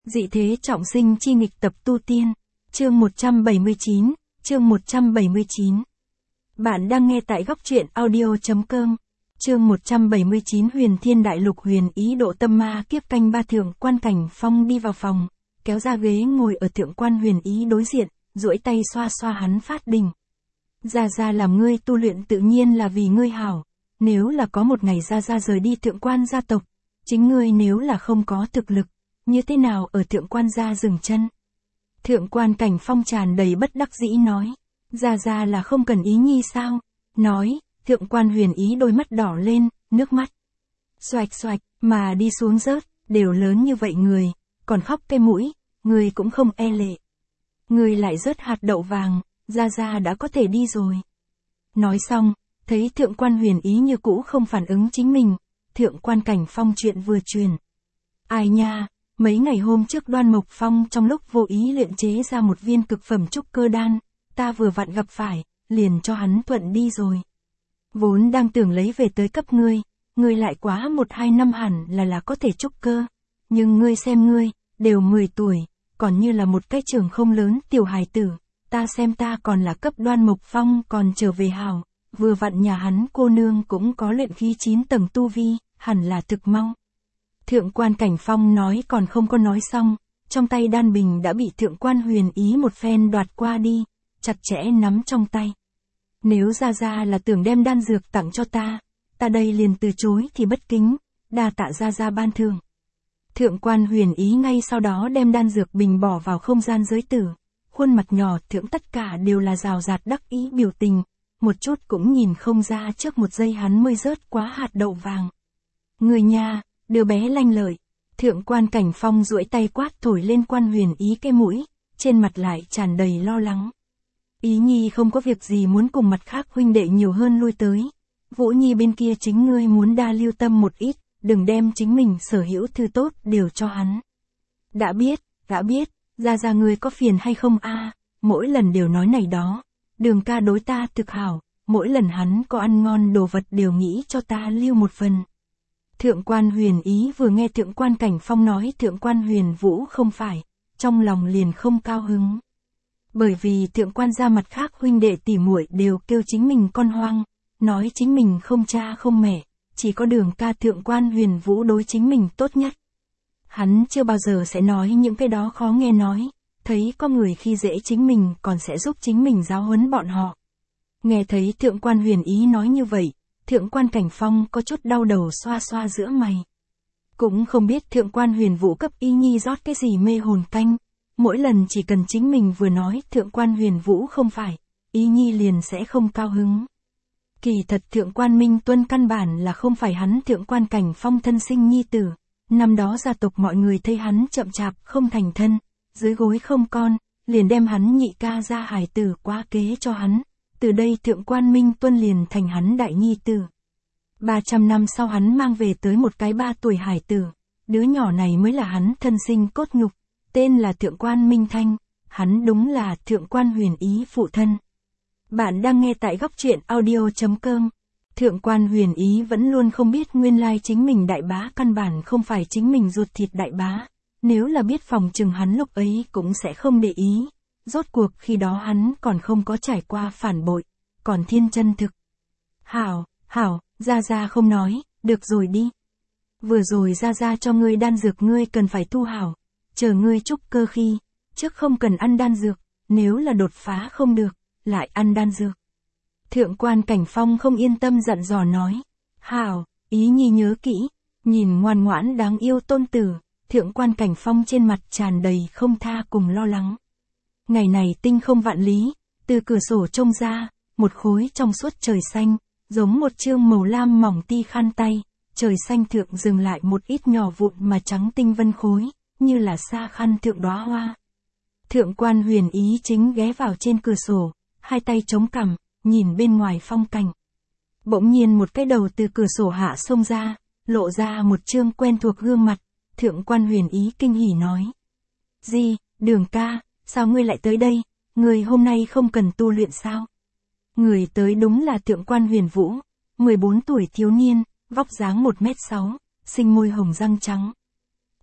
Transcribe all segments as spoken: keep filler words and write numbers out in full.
Dị thế trọng sinh chi nghịch tập tu tiên, chương một trăm bảy mươi chín, chương một trăm bảy mươi chín. Bạn đang nghe tại góc truyện audio.com, chương một trăm bảy mươi chín. Huyền Thiên Đại Lục huyền ý độ tâm ma kiếp canh ba. Thượng quan Cảnh Phong đi vào phòng, kéo ra ghế ngồi ở thượng quan huyền ý đối diện, duỗi tay xoa xoa hắn phát đình. Gia Gia làm ngươi tu luyện tự nhiên là vì ngươi hảo, nếu là có một ngày Gia Gia rời đi thượng quan gia tộc, chính ngươi nếu là không có thực lực, như thế nào ở thượng quan gia dừng chân? Thượng quan Cảnh Phong tràn đầy bất đắc dĩ nói, Gia Gia là không cần ý nhi sao? Nói, thượng quan huyền ý đôi mắt đỏ lên, nước mắt xoạch xoạch mà đi xuống rớt, đều lớn như vậy người, còn khóc cái mũi, người cũng không e lệ. Người lại rớt hạt đậu vàng, Gia Gia đã có thể đi rồi. Nói xong, thấy thượng quan huyền ý như cũ không phản ứng chính mình, thượng quan Cảnh Phong chuyện vừa truyền. Ai nha, mấy ngày hôm trước Đoan Mộc Phong trong lúc vô ý luyện chế ra một viên cực phẩm trúc cơ đan, ta vừa vặn gặp phải, liền cho hắn thuận đi rồi. Vốn đang tưởng lấy về tới cấp ngươi, ngươi lại quá một hai năm hẳn là là có thể trúc cơ, nhưng ngươi xem ngươi, đều mười tuổi, còn như là một cái trường không lớn tiểu hài tử, ta xem ta còn là cấp Đoan Mộc Phong còn trở về hào, vừa vặn nhà hắn cô nương cũng có luyện khí chín tầng tu vi, hẳn là thực mau. Thượng quan Cảnh Phong nói còn không có nói xong, trong tay đan bình đã bị thượng quan huyền ý một phen đoạt qua đi, chặt chẽ nắm trong tay. Nếu Gia Gia là tưởng đem đan dược tặng cho ta, ta đây liền từ chối thì bất kính, đa tạ Gia Gia ban thưởng. Thượng quan huyền ý ngay sau đó đem đan dược bình bỏ vào không gian giới tử, khuôn mặt nhỏ thượng tất cả đều là rào rạt đắc ý biểu tình, một chút cũng nhìn không ra trước một giây hắn mới rớt quá hạt đậu vàng. Người nhà, đứa bé lanh lợi, thượng quan Cảnh Phong duỗi tay quát thổi lên quan huyền ý cái mũi, trên mặt lại tràn đầy lo lắng. Ý nhi không có việc gì muốn cùng mặt khác huynh đệ nhiều hơn lui tới, Vũ Nhi bên kia chính ngươi muốn đa lưu tâm một ít, đừng đem chính mình sở hữu thư tốt đều cho hắn. Đã biết, đã biết, Gia Gia ngươi có phiền hay không a? Mỗi lần đều nói này đó, Đường ca đối ta thực hảo, mỗi lần hắn có ăn ngon đồ vật đều nghĩ cho ta lưu một phần. Thượng quan huyền ý vừa nghe thượng quan Cảnh Phong nói thượng quan huyền vũ không phải, trong lòng liền không cao hứng. Bởi vì thượng quan gia mặt khác huynh đệ tỉ muội đều kêu chính mình con hoang, nói chính mình không cha không mẹ, chỉ có Đường ca thượng quan huyền vũ đối chính mình tốt nhất. Hắn chưa bao giờ sẽ nói những cái đó khó nghe nói, thấy có người khi dễ chính mình còn sẽ giúp chính mình giáo huấn bọn họ. Nghe thấy thượng quan huyền ý nói như vậy, thượng quan Cảnh Phong có chút đau đầu xoa xoa giữa mày. Cũng không biết thượng quan huyền vũ cấp y nhi rót cái gì mê hồn canh, mỗi lần chỉ cần chính mình vừa nói thượng quan huyền vũ không phải, y nhi liền sẽ không cao hứng. Kỳ thật thượng quan Minh Tuân căn bản là không phải hắn thượng quan Cảnh Phong thân sinh nhi tử, năm đó gia tộc mọi người thấy hắn chậm chạp không thành thân, dưới gối không con, liền đem hắn nhị ca ra hài tử quá kế cho hắn. Từ đây thượng quan Minh Tuân liền thành hắn đại nhi tử. ba trăm năm sau hắn mang về tới một cái ba tuổi hải tử, đứa nhỏ này mới là hắn thân sinh cốt nhục, tên là thượng quan Minh Thanh, hắn đúng là thượng quan huyền ý phụ thân. Bạn đang nghe tại góc truyện audio.com, thượng quan huyền ý vẫn luôn không biết nguyên lai chính mình đại bá căn bản không phải chính mình ruột thịt đại bá, nếu là biết phòng chừng hắn lúc ấy cũng sẽ không để ý. Rốt cuộc khi đó hắn còn không có trải qua phản bội, còn thiên chân thực. Hảo, hảo, Gia Gia không nói, được rồi đi. Vừa rồi Gia Gia cho ngươi đan dược ngươi cần phải thu hảo, chờ ngươi trúc cơ khi, trước không cần ăn đan dược, nếu là đột phá không được, lại ăn đan dược. Thượng quan Cảnh Phong không yên tâm dặn dò nói, hảo, ý nhi nhớ kỹ, nhìn ngoan ngoãn đáng yêu tôn tử, thượng quan Cảnh Phong trên mặt tràn đầy không tha cùng lo lắng. Ngày này tinh không vạn lý, từ cửa sổ trông ra, một khối trong suốt trời xanh, giống một chương màu lam mỏng ti khăn tay, trời xanh thượng dừng lại một ít nhỏ vụn mà trắng tinh vân khối, như là sa khăn thượng đóa hoa. Thượng quan huyền ý chính ghé vào trên cửa sổ, hai tay chống cằm, nhìn bên ngoài phong cảnh. Bỗng nhiên một cái đầu từ cửa sổ hạ xông ra, lộ ra một chương quen thuộc gương mặt, thượng quan huyền ý kinh hỉ nói. Gì, Đường ca, sao ngươi lại tới đây, người hôm nay không cần tu luyện sao? Người tới đúng là thượng quan huyền vũ, mười bốn tuổi thiếu niên, vóc dáng một mét sáu, xinh môi hồng răng trắng.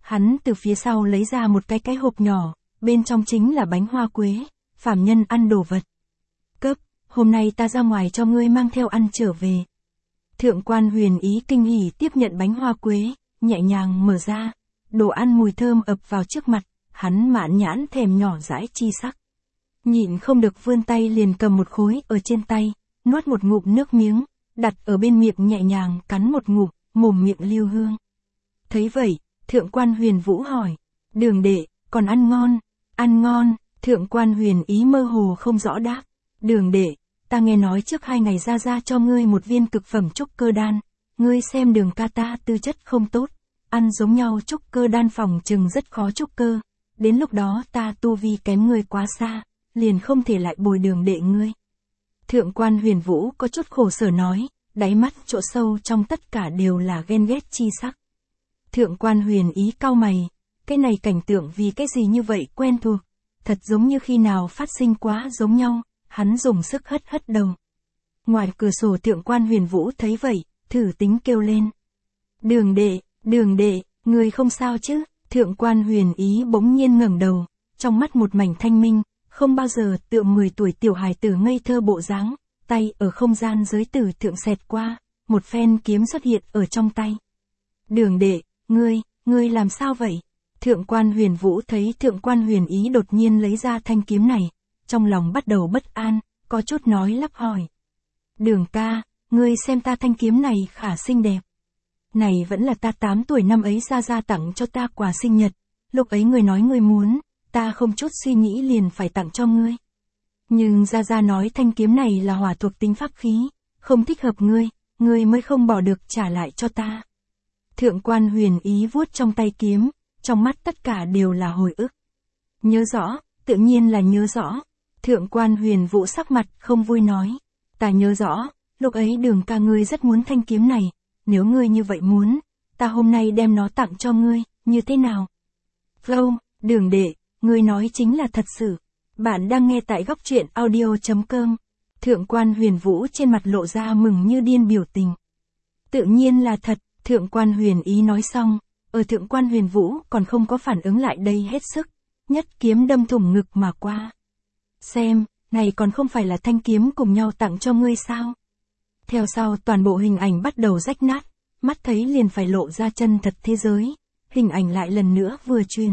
Hắn từ phía sau lấy ra một cái cái hộp nhỏ, bên trong chính là bánh hoa quế, phàm nhân ăn đồ vật. Cấp, hôm nay ta ra ngoài cho ngươi mang theo ăn trở về. Thượng quan Huyền Ý kinh hỉ tiếp nhận bánh hoa quế, nhẹ nhàng mở ra, đồ ăn mùi thơm ập vào trước mặt, hắn mãn nhãn thèm nhỏ dãi chi sắc. Nhịn không được vươn tay liền cầm một khối ở trên tay, nuốt một ngụm nước miếng, đặt ở bên miệng nhẹ nhàng cắn một ngụm, mồm miệng lưu hương. Thấy vậy, Thượng quan Huyền Vũ hỏi, Đường đệ, còn ăn ngon, ăn ngon, Thượng quan Huyền Ý mơ hồ không rõ đáp, Đường đệ, ta nghe nói trước hai ngày ra ra cho ngươi một viên cực phẩm trúc cơ đan, ngươi xem Đường ca ta tư chất không tốt, ăn giống nhau trúc cơ đan phòng chừng rất khó trúc cơ, đến lúc đó ta tu vi kém ngươi quá xa, liền không thể lại bồi Đường đệ ngươi. Thượng quan Huyền Vũ có chút khổ sở nói, đáy mắt chỗ sâu trong tất cả đều là ghen ghét chi sắc. Thượng quan Huyền Ý cau mày, cái này cảnh tượng vì cái gì như vậy quen thuộc, thật giống như khi nào phát sinh quá giống nhau, hắn dùng sức hất hất đầu. Ngoài cửa sổ Thượng quan Huyền Vũ thấy vậy, thử tính kêu lên. Đường đệ, Đường đệ, người không sao chứ? Thượng quan Huyền Ý bỗng nhiên ngẩng đầu, trong mắt một mảnh thanh minh, không bao giờ tựa mười tuổi tiểu hài tử ngây thơ bộ dáng, tay ở không gian giới tử thượng xẹt qua, một phen kiếm xuất hiện ở trong tay. Đường đệ, ngươi, ngươi làm sao vậy? Thượng quan Huyền Vũ thấy Thượng quan Huyền Ý đột nhiên lấy ra thanh kiếm này, trong lòng bắt đầu bất an, có chút nói lắp hỏi. Đường ca, ngươi xem ta thanh kiếm này khả xinh đẹp. Này vẫn là ta tám tuổi năm ấy ra ra tặng cho ta quà sinh nhật, lúc ấy ngươi nói ngươi muốn, ta không chút suy nghĩ liền phải tặng cho ngươi. Nhưng ra ra nói thanh kiếm này là hỏa thuộc tính pháp khí, không thích hợp ngươi, ngươi mới không bỏ được trả lại cho ta. Thượng quan Huyền Ý vuốt trong tay kiếm, trong mắt tất cả đều là hồi ức. Nhớ rõ, tự nhiên là nhớ rõ. Thượng quan Huyền Vũ sắc mặt không vui nói, ta nhớ rõ, lúc ấy Đường ca ngươi rất muốn thanh kiếm này, nếu ngươi như vậy muốn, ta hôm nay đem nó tặng cho ngươi, như thế nào? Không, Đường đệ, ngươi nói chính là thật sự. Bạn đang nghe tại góc truyện audio chấm com. Thượng quan Huyền Vũ trên mặt lộ ra mừng như điên biểu tình. Tự nhiên là thật, Thượng quan Huyền Ý nói xong, ở Thượng quan Huyền Vũ còn không có phản ứng lại đây hết sức, nhất kiếm đâm thủng ngực mà qua. Xem, này còn không phải là thanh kiếm cùng nhau tặng cho ngươi sao? Theo sau toàn bộ hình ảnh bắt đầu rách nát, mắt thấy liền phải lộ ra chân thật thế giới, hình ảnh lại lần nữa vừa truyền.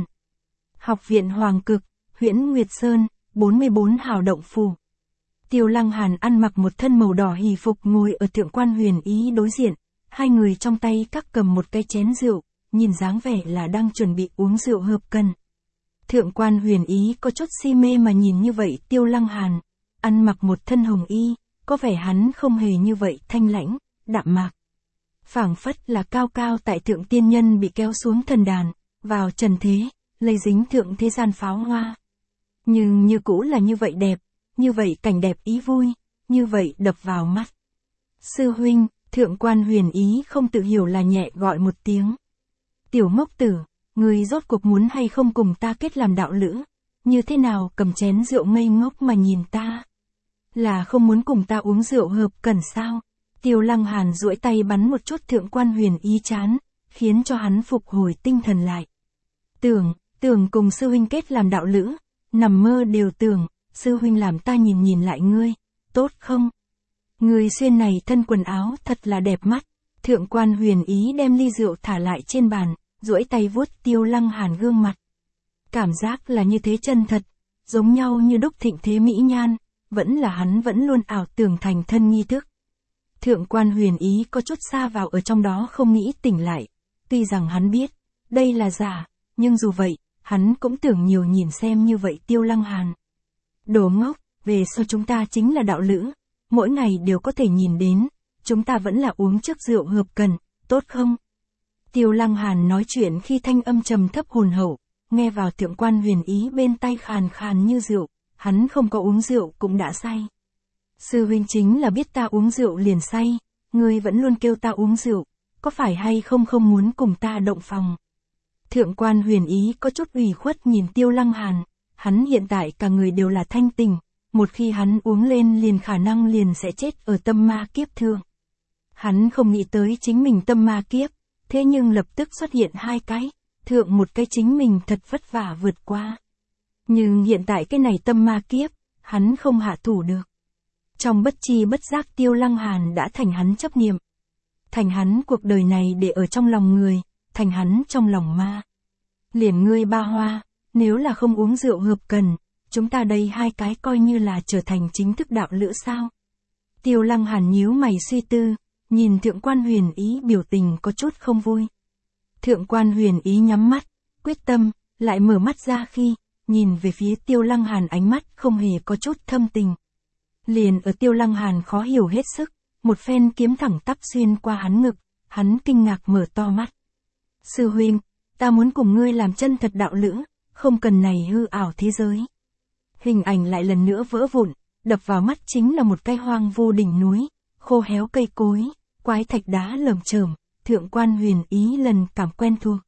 Học viện Hoàng Cực, Huyễn Nguyệt Sơn, bốn mươi bốn hào động phủ. Tiêu Lăng Hàn ăn mặc một thân màu đỏ hỷ phục ngồi ở Thượng quan Huyền Ý đối diện, hai người trong tay các cầm một cái chén rượu, nhìn dáng vẻ là đang chuẩn bị uống rượu hợp cần. Thượng quan Huyền Ý có chút si mê mà nhìn như vậy Tiêu Lăng Hàn, ăn mặc một thân hồng y, có vẻ hắn không hề như vậy thanh lãnh, đạm mạc. Phảng phất là cao cao tại thượng tiên nhân bị kéo xuống thần đàn, vào trần thế, lây dính thượng thế gian pháo hoa. Nhưng như cũ là như vậy đẹp, như vậy cảnh đẹp ý vui, như vậy đập vào mắt. Sư huynh, Thượng quan Huyền Ý không tự hiểu là nhẹ gọi một tiếng. Tiểu ngốc tử, người rốt cuộc muốn hay không cùng ta kết làm đạo lữ, như thế nào cầm chén rượu ngây ngốc mà nhìn ta? Là không muốn cùng ta uống rượu hợp cần sao? Tiêu Lăng Hàn duỗi tay bắn một chút Thượng quan Huyền Ý chán, khiến cho hắn phục hồi tinh thần lại. Tưởng, tưởng cùng sư huynh kết làm đạo lữ, nằm mơ đều tưởng, sư huynh làm ta nhìn nhìn lại ngươi, tốt không? Người xuyên này thân quần áo thật là đẹp mắt. Thượng quan Huyền Ý đem ly rượu thả lại trên bàn, duỗi tay vuốt Tiêu Lăng Hàn gương mặt. Cảm giác là như thế chân thật, giống nhau như đúc thịnh thế mỹ nhan, vẫn là hắn vẫn luôn ảo tưởng thành thân nghi thức. Thượng quan Huyền Ý có chút xa vào ở trong đó không nghĩ tỉnh lại, tuy rằng hắn biết, đây là giả, nhưng dù vậy, hắn cũng tưởng nhiều nhìn xem như vậy Tiêu Lăng Hàn. Đồ ngốc, về sau chúng ta chính là đạo lữ, mỗi ngày đều có thể nhìn đến, chúng ta vẫn là uống trước rượu hợp cần, tốt không? Tiêu Lăng Hàn nói chuyện khi thanh âm trầm thấp hồn hậu, nghe vào Thượng quan Huyền Ý bên tai khàn khàn như rượu, hắn không có uống rượu cũng đã say. Sư huynh chính là biết ta uống rượu liền say, ngươi vẫn luôn kêu ta uống rượu, có phải hay không không muốn cùng ta động phòng? Thượng quan Huyền Ý có chút ủy khuất nhìn Tiêu Lăng Hàn, hắn hiện tại cả người đều là thanh tình, một khi hắn uống lên liền khả năng liền sẽ chết ở tâm ma kiếp thương. Hắn không nghĩ tới chính mình tâm ma kiếp, thế nhưng lập tức xuất hiện hai cái, thượng một cái chính mình thật vất vả vượt qua. Nhưng hiện tại cái này tâm ma kiếp, hắn không hạ thủ được. Trong bất chi bất giác Tiêu Lăng Hàn đã thành hắn chấp niệm. Thành hắn cuộc đời này để ở trong lòng người, thành hắn trong lòng ma. Liền ngươi Ba Hoa, nếu là không uống rượu hợp cần, chúng ta đây hai cái coi như là trở thành chính thức đạo lữ sao? Tiêu Lăng Hàn nhíu mày suy tư, nhìn Thượng quan Huyền Ý biểu tình có chút không vui. Thượng quan Huyền Ý nhắm mắt, quyết tâm, lại mở mắt ra khi, nhìn về phía Tiêu Lăng Hàn ánh mắt không hề có chút thâm tình. Liền ở Tiêu Lăng Hàn khó hiểu hết sức, một phen kiếm thẳng tắp xuyên qua hắn ngực, hắn kinh ngạc mở to mắt. Sư huynh, ta muốn cùng ngươi làm chân thật đạo lữ, không cần này hư ảo thế giới. Hình ảnh lại lần nữa vỡ vụn, đập vào mắt chính là một cái hoang vu đỉnh núi, khô héo cây cối, quái thạch đá lởm chởm, Thượng quan Huyền Ý lần cảm quen thuộc.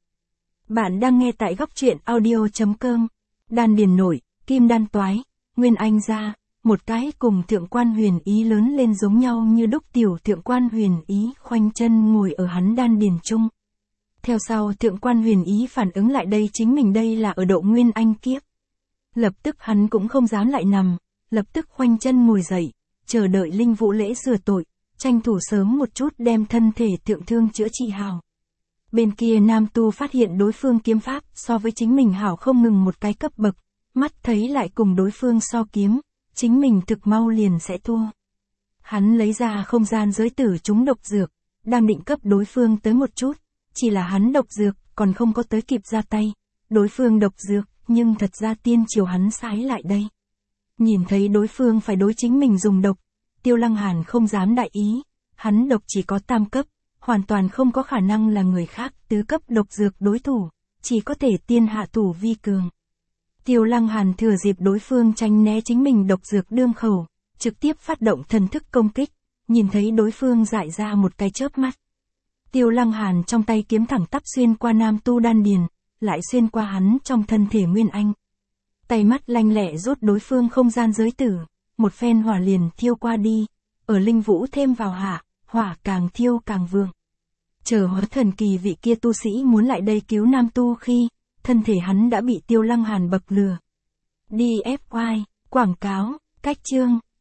Bạn đang nghe tại góc truyện audio.com. Đan điền nổi, kim đan toái, nguyên anh ra, một cái cùng Thượng quan Huyền Ý lớn lên giống nhau như đúc tiểu Thượng quan Huyền Ý khoanh chân ngồi ở hắn đan điền chung. Theo sau Thượng quan Huyền Ý phản ứng lại đây chính mình đây là ở độ nguyên anh kiếp. Lập tức hắn cũng không dám lại nằm, lập tức khoanh chân ngồi dậy, chờ đợi linh vũ lễ rửa tội, tranh thủ sớm một chút đem thân thể thượng thương chữa trị hào. Bên kia nam tu phát hiện đối phương kiếm pháp so với chính mình hảo không ngừng một cái cấp bậc, mắt thấy lại cùng đối phương so kiếm, chính mình thực mau liền sẽ thua. Hắn lấy ra không gian giới tử chúng độc dược, đang định cấp đối phương tới một chút, chỉ là hắn độc dược còn không có tới kịp ra tay, đối phương độc dược nhưng thật ra tiên chiều hắn sái lại đây. Nhìn thấy đối phương phải đối chính mình dùng độc, Tiêu Lăng Hàn không dám đại ý, hắn độc chỉ có tam cấp, hoàn toàn không có khả năng là người khác tứ cấp độc dược đối thủ, chỉ có thể tiên hạ thủ vi cường. Tiêu Lăng Hàn thừa dịp đối phương tránh né chính mình độc dược đương khẩu, trực tiếp phát động thần thức công kích, nhìn thấy đối phương dại ra một cái chớp mắt. Tiêu Lăng Hàn trong tay kiếm thẳng tắp xuyên qua nam tu đan điền, lại xuyên qua hắn trong thân thể nguyên anh. Tay mắt lanh lẹ rút đối phương không gian giới tử, một phen hỏa liền thiêu qua đi, ở linh vũ thêm vào hạ, hỏa càng thiêu càng vượng. Chờ hóa thần kỳ vị kia tu sĩ muốn lại đây cứu nam tu khi, thân thể hắn đã bị Tiêu Lăng Hàn bậc lừa. đi ép oai, quảng cáo, cách chương.